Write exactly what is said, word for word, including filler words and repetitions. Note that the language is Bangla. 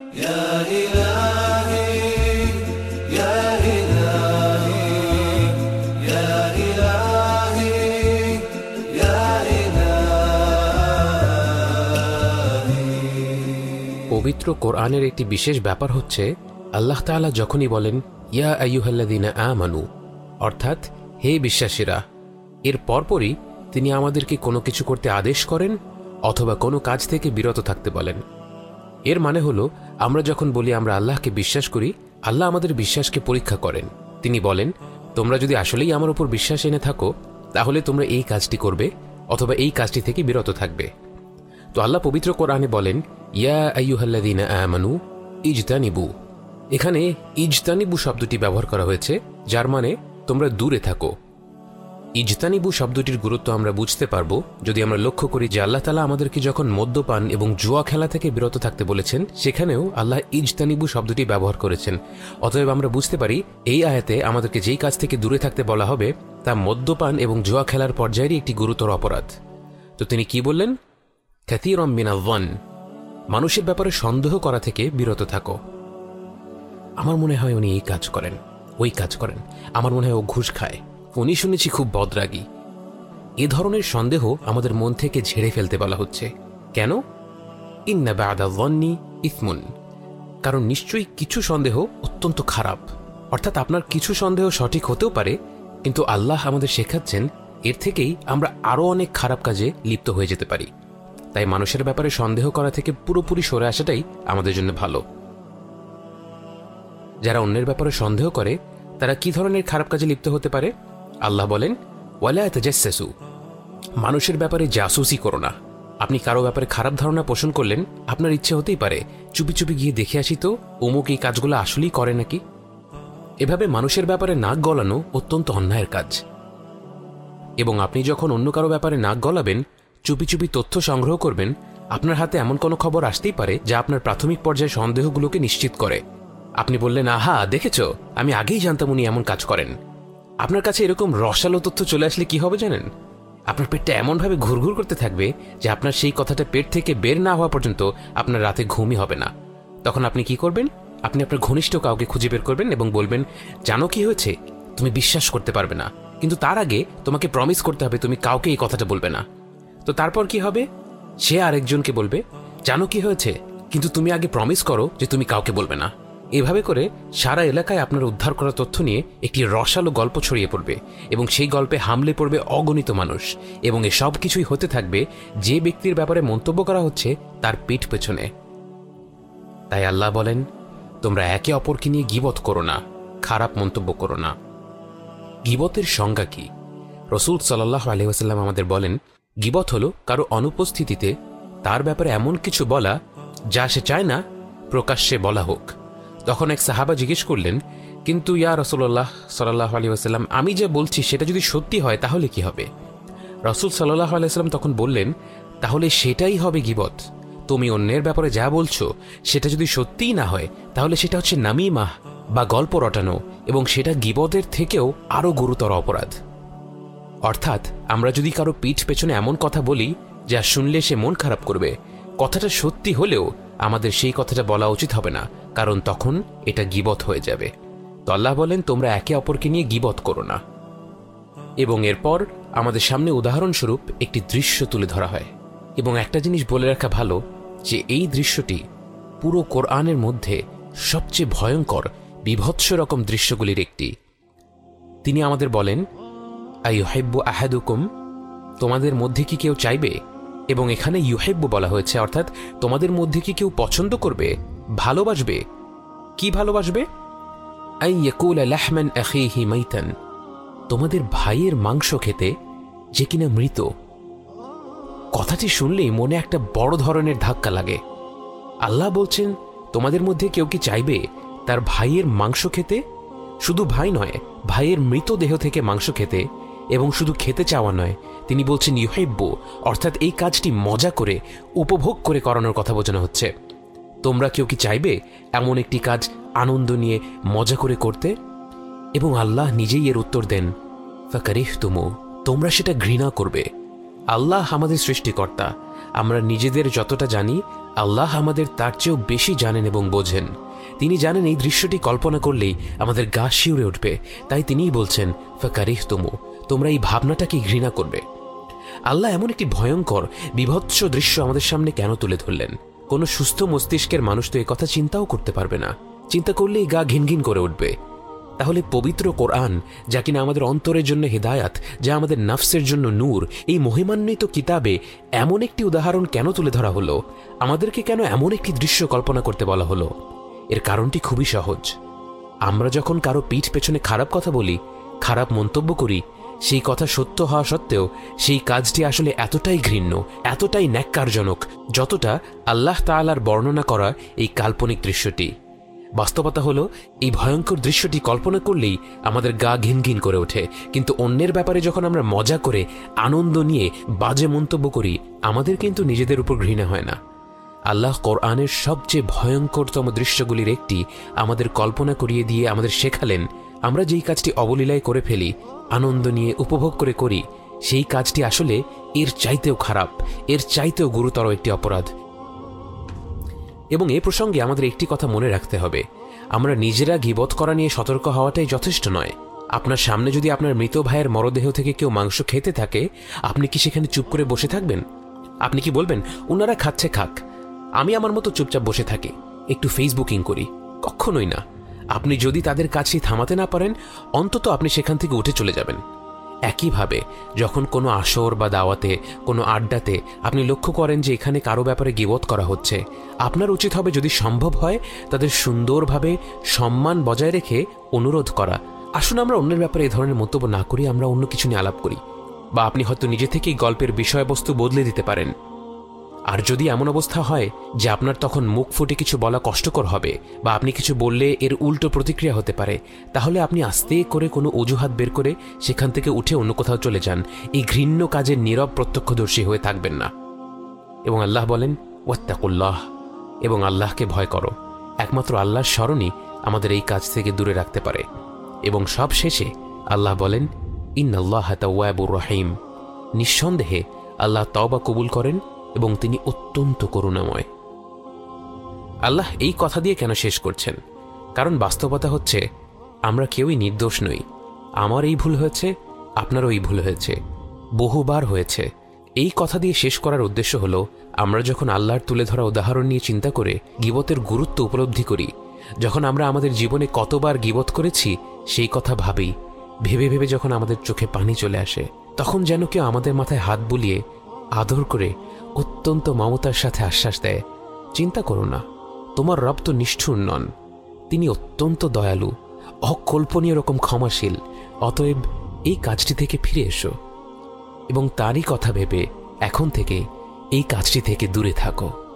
পবিত্র কোরআনের একটি বিশেষ ব্যাপার হচ্ছে আল্লাহ তাআলা যখনই বলেন ইয়া আইয়ুহাল্লাযীনা আমানু, অর্থাৎ হে বিশ্বাসীরা, এর পরপরই তিনি আমাদেরকে কোনো কিছু করতে আদেশ করেন অথবা কোনো কাজ থেকে বিরত থাকতে বলেন। এর মানে হলো আমরা যখন বলি আমরা আল্লাহকে বিশ্বাস করি, আল্লাহ আমাদের বিশ্বাসকে পরীক্ষা করেন। তিনি বলেন তোমরা যদি আসলেই আমার উপর বিশ্বাস এনে থাকো তাহলে তোমরা এই কাজটি করবে অথবা এই কাজটি থেকে বিরত থাকবে। তো আল্লাহ পবিত্র কোরআনে বলেন ইয়া আইয়ুহাল্লাযীনা আমানু ইজতানিবু। এখানে ইজতানিবু শব্দটি ব্যবহার করা হয়েছে, যার মানে তোমরা দূরে থাকো। ইজতানিবু শব্দটির গুরুত্ব আমরা বুঝতে পারবো যদি আমরা লক্ষ্য করি যে আল্লাহ তাআলা আমাদেরকে যখন মদ্যপান এবং জুয়া খেলা থেকে বিরত থাকতে বলেছেন সেখানেও আল্লাহ ইজতানিবু শব্দটি ব্যবহার করেছেন। অতএব আমরা বুঝতে পারি এই আয়াতে আমাদেরকে যেই কাজ থেকে দূরে থাকতে বলা হবে তা মদ্যপান এবং জুয়া খেলার পর্যায়েরই একটি গুরুতর অপরাধ। তো তিনি কি বললেন? কাসীরাম মিনাল যন, মানুষের ব্যাপারে সন্দেহ করা থেকে বিরত থাকো। আমার মনে হয় উনি এই কাজ করেন, ওই কাজ করেন, আমার মনে হয় ও ঘুষ খায়, উনি শুনেছি খুব বদরাগী। এ ধরনের সন্দেহ আমাদের মন থেকে ঝেড়ে ফেলতে বলা হচ্ছে। কেন? ইন্না বা'দা যন্নি ইসমুন, কারণ নিশ্চয়ই কিছু সন্দেহ অত্যন্ত খারাপ। অর্থাৎ আপনার কিছু সন্দেহ সঠিক হতেও পারে, কিন্তু আল্লাহ আমাদের শেখাচ্ছেন এর থেকেই আমরা আরও অনেক খারাপ কাজে লিপ্ত হয়ে যেতে পারি। তাই মানুষের ব্যাপারে সন্দেহ করা থেকে পুরোপুরি সরে আসাটাই আমাদের জন্য ভালো। যারা অন্যের ব্যাপারে সন্দেহ করে তারা কি ধরনের খারাপ কাজে লিপ্ত হতে পারে? আল্লাহ বলেন ওয়ালা তাজাসসু, মানুষের ব্যাপারে জাসুসি করো না। আপনি কারো ব্যাপারে খারাপ ধারণা পোষণ করলেন, আপনার ইচ্ছে হতেই পারে চুপি চুপি গিয়ে দেখে আসি তো অমুক এই কাজগুলো আসলেই করে নাকি। এভাবে মানুষের ব্যাপারে নাক গলানো অত্যন্ত অন্যায়ের কাজ। এবং আপনি যখন অন্য কারো ব্যাপারে নাক গলাবেন, চুপি চুপি তথ্য সংগ্রহ করবেন, আপনার হাতে এমন কোনো খবর আসতেই পারে যা আপনার প্রাথমিক পর্যায়ে সন্দেহগুলোকে নিশ্চিত করে। আপনি বললেন আহা দেখেছ, আমি আগেই জানতাম উনি এমন কাজ করেন। আপনার কাছে এরকম রসালো তথ্য চলে আসলে কি হবে জানেন? আপনার পেটটা এমনভাবে ঘুরঘুর করতে থাকবে যে আপনার সেই কথাটা পেট থেকে বের না হওয়া পর্যন্ত আপনার রাতে ঘুমই হবে না। তখন আপনি কি করবেন? আপনি আপনার ঘনিষ্ঠ কাউকে খুঁজে বের করবেন এবং বলবেন জানো কি হয়েছে, তুমি বিশ্বাস করতে পারবে না, কিন্তু তার আগে তোমাকে প্রমিস করতে হবে তুমি কাউকে এই কথাটা বলবে না। তো তারপর কি হবে? সে আরেকজনকে বলবে জানো কি হয়েছে, কিন্তু তুমি আগে প্রমিস করো যে তুমি কাউকে বলবে না। এভাবে করে সারা এলাকায় আপনার উদ্ধার করা তথ্য নিয়ে একটি রসালো গল্প ছড়িয়ে পড়বে এবং সেই গল্পে হামলে পড়বে অগণিত মানুষ, এবং এ সব কিছুই হতে থাকবে যে ব্যক্তির ব্যাপারে মন্তব্য করা হচ্ছে তার পিঠ পেছনে। তাই আল্লাহ বলেন তোমরা একে অপরকে নিয়ে গীবত করো না, খারাপ মন্তব্য করো না। গীবতের সংজ্ঞা কি? রাসূল সাল্লাল্লাহু আলাইহি ওয়াসাল্লাম আমাদের বলেন গীবত হলো কারো অনুপস্থিতিতে তার ব্যাপারে এমন কিছু বলা যা সে চায় না প্রকাশ্যে বলা হোক। তখন এক সাহাবা জিজ্ঞেস করলেন কিন্তু ইয়া রাসূলুল্লাহ সাল্লাল্লাহু আলাইহি ওয়াসাল্লাম, আমি যে বলছি সেটা যদি সত্যি হয় তাহলে কি হবে? রাসূল সাল্লাল্লাহু আলাইহি ওয়াসাল্লাম তখন বললেন তাহলে সেটাই হবে গীবত। তুমি অন্যের ব্যাপারে যা বলছো সেটা যদি সত্যিই না হয় তাহলে সেটা হচ্ছে নামিমাহ বা গল্প রটানো, এবং সেটা গীবতের থেকেও আরও গুরুতর অপরাধ। অর্থাৎ আমরা যদি কারো পিঠ পেছনে এমন কথা বলি যা শুনলে সে মন খারাপ করবে, কথাটা সত্যি হলেও আমাদের সেই কথাটা বলা উচিত হবে না, কারণ তখন এটা গীবত হয়ে যাবে। তো আল্লাহ বলেন তোমরা একে অপরকে নিয়ে গীবত করো না। এবং এরপর আমাদের সামনে উদাহরণস্বরূপ একটি দৃশ্য তুলে ধরা হয়, এবং একটা জিনিস বলে রাখা ভালো যে এই দৃশ্যটি পুরো কোরআনের মধ্যে সবচেয়ে ভয়ঙ্কর বিভৎস রকম দৃশ্যগুলির একটি। তিনি আমাদের বলেন আইয়ুহিব্বু আহাদুকুম, তোমাদের মধ্যে কি কেউ চাইবে, এবং এখানে ইউহিব্বু বলা হয়েছে, অর্থাৎ তোমাদের মধ্যে কি কেউ পছন্দ করবে, ভালোবাসবে। কি ভালোবাসবে? আই ইয়াকুলা লাহমান আখিহি মাইতান, তোমাদের ভাইয়ের মাংস খেতে যে কিনা মৃত। কথাটি শুনলেই মনে একটা বড় ধরনের ধাক্কা লাগে। আল্লাহ বলছেন তোমাদের মধ্যে কেউ কি চাইবে তার ভাইয়ের মাংস খেতে? শুধু ভাই নয়, ভাইয়ের মৃতদেহ থেকে মাংস খেতে, এবং শুধু খেতে চাওয়া নয়, তিনি বলছেন ইউহিব্বু, অর্থাৎ এই কাজটি মজা করে উপভোগ করে করানোর কথা বোঝানো হচ্ছে। তোমরা কেউ কি চাইবে এমন একটি কাজ আনন্দ নিয়ে মজা করে করতে? এবং আল্লাহ নিজেই এর উত্তর দেন ফাকারিহতুমু, তোমরা সেটা ঘৃণা করবে। আল্লাহ আমাদের সৃষ্টিকর্তা, আমরা নিজেদের যতটা জানি আল্লাহ আমাদের তার চেয়েও বেশি জানেন এবং বোঝেন। তিনি জানেন এই দৃশ্যটি কল্পনা করলেই আমাদের গা শিউরে উঠবে, তাই তিনিই বলছেন ফাকারিহতুমু, তোমরা এই ভাবনাটাকে ঘৃণা করবে। আল্লাহ এমন একটি ভয়ঙ্কর বিভৎস দৃশ্য আমাদের সামনে কেন তুলে ধরলেন? কোনো সুস্থ মস্তিষ্কের মানুষ তো একথা চিন্তাও করতে পারবে না, চিন্তা করলেই গা ঘিনঘিন করে উঠবে। তাহলে পবিত্র কোরআন, যা কিনা আমাদের অন্তরের জন্য হিদায়াত, যা আমাদের নাফসের জন্য নূর, এই মহিমান্বিত কিতাবে এমন একটি উদাহরণ কেন তুলে ধরা হলো? আমাদেরকে কেন এমন একটি দৃশ্য কল্পনা করতে বলা হলো? এর কারণটি খুবই সহজ। আমরা যখন কারো পিঠ পেছনে খারাপ কথা বলি, খারাপ মন্তব্য করি, সেই কথা সত্য হওয়া সত্ত্বেও সেই কাজটি আসলে এতটাই ঘৃণ্য, এতটাই ন্যাক্কারজনক, যতটা আল্লাহ তাআলার বর্ণনা করা এই কাল্পনিক দৃশ্যটি। বাস্তবতা হলো, এই ভয়ঙ্কর দৃশ্যটি কল্পনা করলেই আমাদের গা ঘিনঘিন করে ওঠে, কিন্তু অন্যের ব্যাপারে যখন আমরা মজা করে, আনন্দ নিয়ে বাজে মন্তব্য করি, আমাদের কিন্তু নিজেদের উপর ঘৃণা হয় না। আল্লাহ কোরআনের সবচেয়ে ভয়ঙ্করতম দৃশ্যগুলির একটি আমাদের কল্পনা করিয়ে দিয়ে আমাদের শেখালেন, আমরা যেই কাজটি অবলীলায় করে ফেলি, আনন্দ নিয়ে উপভোগ করে করি, সেই কাজটি আসলে এর চাইতেও খারাপ, এর চাইতেও গুরুতর একটি অপরাধ। এবং এ প্রসঙ্গে আমাদের একটি কথা মনে রাখতে হবে, আমরা নিজেরা গীবত করা নিয়ে সতর্ক হওয়াটাই যথেষ্ট নয়। আপনার সামনে যদি আপনার মৃত ভাইয়ের মরদেহ থেকে কেউ মাংস খেতে থাকে, আপনি কি সেখানে চুপ করে বসে থাকবেন? আপনি কি বলবেন, ওনারা খাচ্ছে খাক, আমি আমার মতো চুপচাপ বসে থাকি, একটু ফেসবুকিং করি? কখনোই না। আপনি যদি তাদের কাজটি থামাতে না পারেন, অন্তত আপনি সেখান থেকে উঠে চলে যাবেন। একইভাবে যখন কোনো আসর বা দাওয়াতে, কোনো আড্ডাতে আপনি লক্ষ্য করেন যে এখানে কারো ব্যাপারে গীবত করা হচ্ছে, আপনার উচিত হবে যদি সম্ভব হয় তাদের সুন্দরভাবে সম্মান বজায় রেখে অনুরোধ করা, আসুন আমরা অন্যের ব্যাপারে এ ধরনের মন্তব্য না করি, আমরা অন্য কিছু নিয়ে আলাপ করি। বা আপনি হয়তো নিজে থেকেই গল্পের বিষয়বস্তু বদলে দিতে পারেন। আর যদি এমন অবস্থা হয় যে আপনার তখন মুখ ফুটে কিছু বলা কষ্টকর হবে, বা আপনি কিছু বললে এর উল্টো প্রতিক্রিয়া হতে পারে, তাহলে আপনি আস্তে করে কোনো অজুহাত বের করে সেখান থেকে উঠে অন্য কোথাও চলে যান। এই ঘৃণ্য কাজের নীরব প্রত্যক্ষদর্শী হয়ে থাকবেন না। এবং আল্লাহ বলেন ওয়াত্তাকুল্লাহ, এবং আল্লাহকে ভয় করো। একমাত্র আল্লাহর স্মরণই আমাদের এই কাজ থেকে দূরে রাখতে পারে। এবং সব শেষে আল্লাহ বলেন ইন্নাল্লাহা তাওয়াবুর রহিম, নিঃসন্দেহে আল্লাহ তওবা কবুল করেন এবং তিনি অত্যন্ত করুণাময়। আল্লাহ এই কথা দিয়ে কেন শেষ করছেন? কারণ বাস্তবতা হচ্ছে আমরা কেউই নির্দোষ নই। আমার এই ভুল হয়েছে, আপনারও এই ভুল হয়েছে, বহুবার হয়েছে। এই কথা দিয়ে শেষ করার উদ্দেশ্য হলো, আমরা যখন আল্লাহর তুলে ধরা উদাহরণ নিয়ে চিন্তা করে গীবতের গুরুত্ব উপলব্ধি করি, যখন আমরা আমাদের জীবনে কতবার গীবত করেছি সেই কথা ভাবি, ভেবে ভেবে যখন আমাদের চোখে পানি চলে আসে, তখন যেন কেউ আমাদের মাথায় হাত বুলিয়ে আদর করে অত্যন্ত মমতার সাথে আশ্বাস দেয়, চিন্তা করো না, তোমার রব তো নিষ্ঠুর নন, তিনি অত্যন্ত দয়ালু, অকল্পনীয় রকম ক্ষমাশীল, অতএব এই কাজটি থেকে ফিরে এসো এবং তারই কথা ভেবে এখন থেকে এই কাজটি থেকে দূরে থাকো।